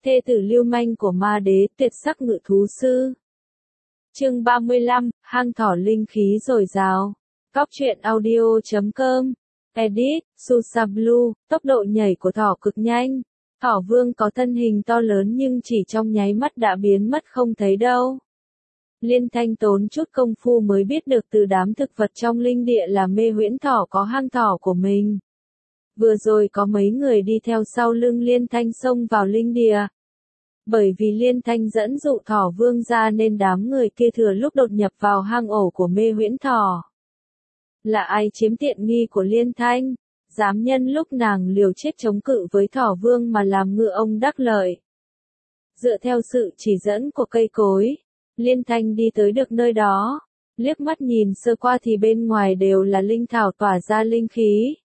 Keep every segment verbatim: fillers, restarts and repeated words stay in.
thê tử lưu manh của ma đế, tuyệt sắc ngự thú sư. Chương ba mươi lăm, hang thỏ linh khí dồi dào. Cóc truyện audio chấm com. Edit, Susablu, tốc độ nhảy của thỏ cực nhanh. Thỏ vương có thân hình to lớn nhưng chỉ trong nháy mắt đã biến mất không thấy đâu. Liên Thanh tốn chút công phu mới biết được từ đám thực vật trong linh địa là mê huyễn thỏ có hang thỏ của mình. Vừa rồi có mấy người đi theo sau lưng Liên Thanh xông vào linh địa. Bởi vì Liên Thanh dẫn dụ thỏ vương ra nên đám người kia thừa lúc đột nhập vào hang ổ của mê huyễn thỏ. Là ai chiếm tiện nghi của Liên Thanh? Dám nhân lúc nàng liều chết chống cự với thỏ vương mà làm ngựa ông đắc lợi. Dựa theo sự chỉ dẫn của cây cối, Liên Thanh đi tới được nơi đó. Liếc mắt nhìn sơ qua thì bên ngoài đều là linh thảo tỏa ra linh khí.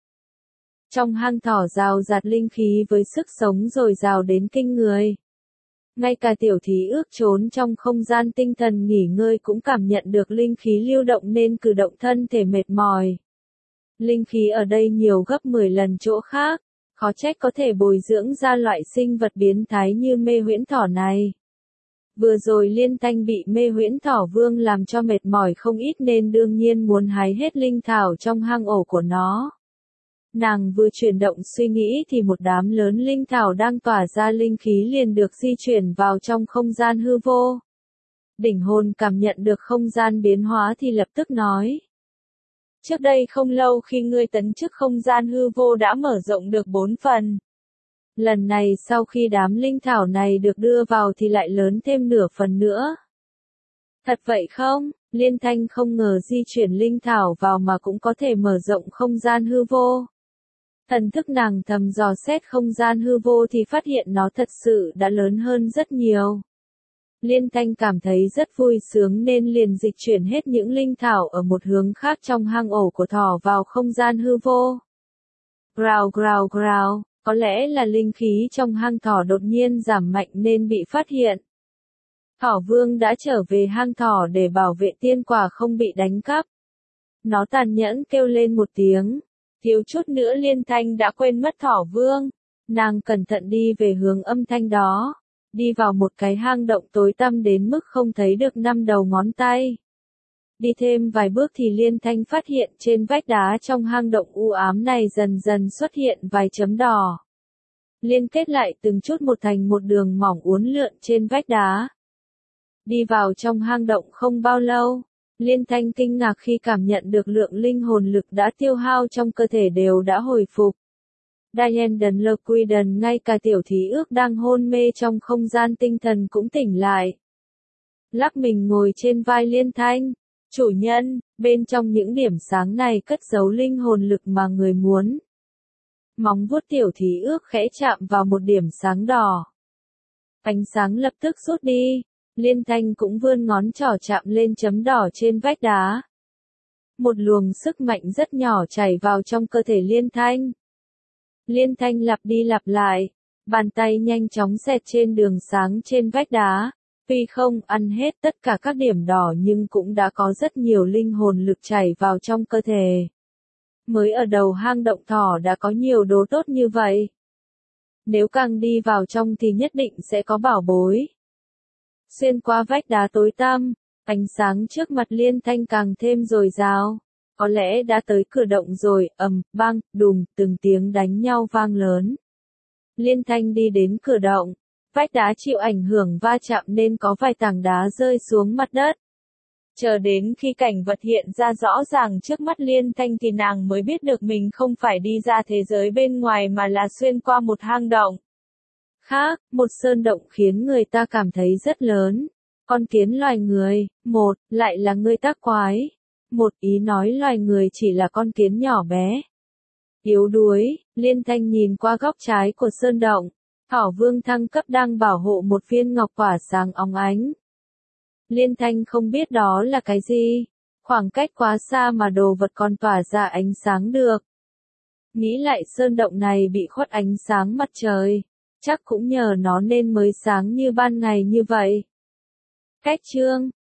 Trong hang thỏ rào rạt linh khí với sức sống dồi dào đến kinh người. Ngay cả tiểu thí ước trốn trong không gian tinh thần nghỉ ngơi cũng cảm nhận được linh khí lưu động nên cử động thân thể mệt mỏi. Linh khí ở đây nhiều gấp mười lần chỗ khác, khó trách có thể bồi dưỡng ra loại sinh vật biến thái như mê huyễn thỏ này. Vừa rồi Liên Thanh bị mê huyễn thỏ vương làm cho mệt mỏi không ít nên đương nhiên muốn hái hết linh thảo trong hang ổ của nó. Nàng vừa chuyển động suy nghĩ thì một đám lớn linh thảo đang tỏa ra linh khí liền được di chuyển vào trong không gian hư vô. Đỉnh hồn cảm nhận được không gian biến hóa thì lập tức nói. Trước đây không lâu khi ngươi tấn chức không gian hư vô đã mở rộng được bốn phần. Lần này sau khi đám linh thảo này được đưa vào thì lại lớn thêm nửa phần nữa. Thật vậy không? Liên Thanh không ngờ di chuyển linh thảo vào mà cũng có thể mở rộng không gian hư vô. Thần thức nàng thầm dò xét không gian hư vô thì phát hiện nó thật sự đã lớn hơn rất nhiều. Liên Thanh cảm thấy rất vui sướng nên liền dịch chuyển hết những linh thảo ở một hướng khác trong hang ổ của thỏ vào không gian hư vô. Growl growl growl, có lẽ là linh khí trong hang thỏ đột nhiên giảm mạnh nên bị phát hiện. Thỏ vương đã trở về hang thỏ để bảo vệ tiên quả không bị đánh cắp. Nó tàn nhẫn kêu lên một tiếng. Thiếu chút nữa Liên Thanh đã quên mất thỏ vương. Nàng cẩn thận đi về hướng âm thanh đó. Đi vào một cái hang động tối tăm đến mức không thấy được năm đầu ngón tay. Đi thêm vài bước thì Liên Thanh phát hiện trên vách đá trong hang động u ám này dần dần xuất hiện vài chấm đỏ. Liên kết lại từng chút một thành một đường mỏng uốn lượn trên vách đá. Đi vào trong hang động không bao lâu. Liên Thanh kinh ngạc khi cảm nhận được lượng linh hồn lực đã tiêu hao trong cơ thể đều đã hồi phục. Diane Lequiden ngay cả tiểu thí ước đang hôn mê trong không gian tinh thần cũng tỉnh lại. Lắc mình ngồi trên vai Liên Thanh. Chủ nhân, bên trong những điểm sáng này cất giấu linh hồn lực mà người muốn. Móng vuốt tiểu thí ước khẽ chạm vào một điểm sáng đỏ. Ánh sáng lập tức rút đi. Liên Thanh cũng vươn ngón trỏ chạm lên chấm đỏ trên vách đá. Một luồng sức mạnh rất nhỏ chảy vào trong cơ thể Liên Thanh. Liên Thanh lặp đi lặp lại, bàn tay nhanh chóng xẹt trên đường sáng trên vách đá. Tuy không ăn hết tất cả các điểm đỏ nhưng cũng đã có rất nhiều linh hồn lực chảy vào trong cơ thể. Mới ở đầu hang động thỏ đã có nhiều đồ tốt như vậy. Nếu càng đi vào trong thì nhất định sẽ có bảo bối. Xuyên qua vách đá tối tăm, ánh sáng trước mặt Liên Thanh càng thêm dồi dào. Có lẽ đã tới cửa động rồi, ầm, bang, đùng, từng tiếng đánh nhau vang lớn. Liên Thanh đi đến cửa động, vách đá chịu ảnh hưởng va chạm nên có vài tảng đá rơi xuống mặt đất. Chờ đến khi cảnh vật hiện ra rõ ràng trước mắt Liên Thanh thì nàng mới biết được mình không phải đi ra thế giới bên ngoài mà là xuyên qua một hang động. Khác, một sơn động khiến người ta cảm thấy rất lớn. Con kiến loài người, một, lại là người tác quái. Một ý nói loài người chỉ là con kiến nhỏ bé. Yếu đuối, Liên Thanh nhìn qua góc trái của sơn động. Thỏ vương thăng cấp đang bảo hộ một viên ngọc quả sáng óng ánh. Liên Thanh không biết đó là cái gì. Khoảng cách quá xa mà đồ vật còn tỏa ra ánh sáng được. Nghĩ lại sơn động này bị khuất ánh sáng mặt trời. Chắc cũng nhờ nó nên mới sáng như ban ngày như vậy. Cách chương,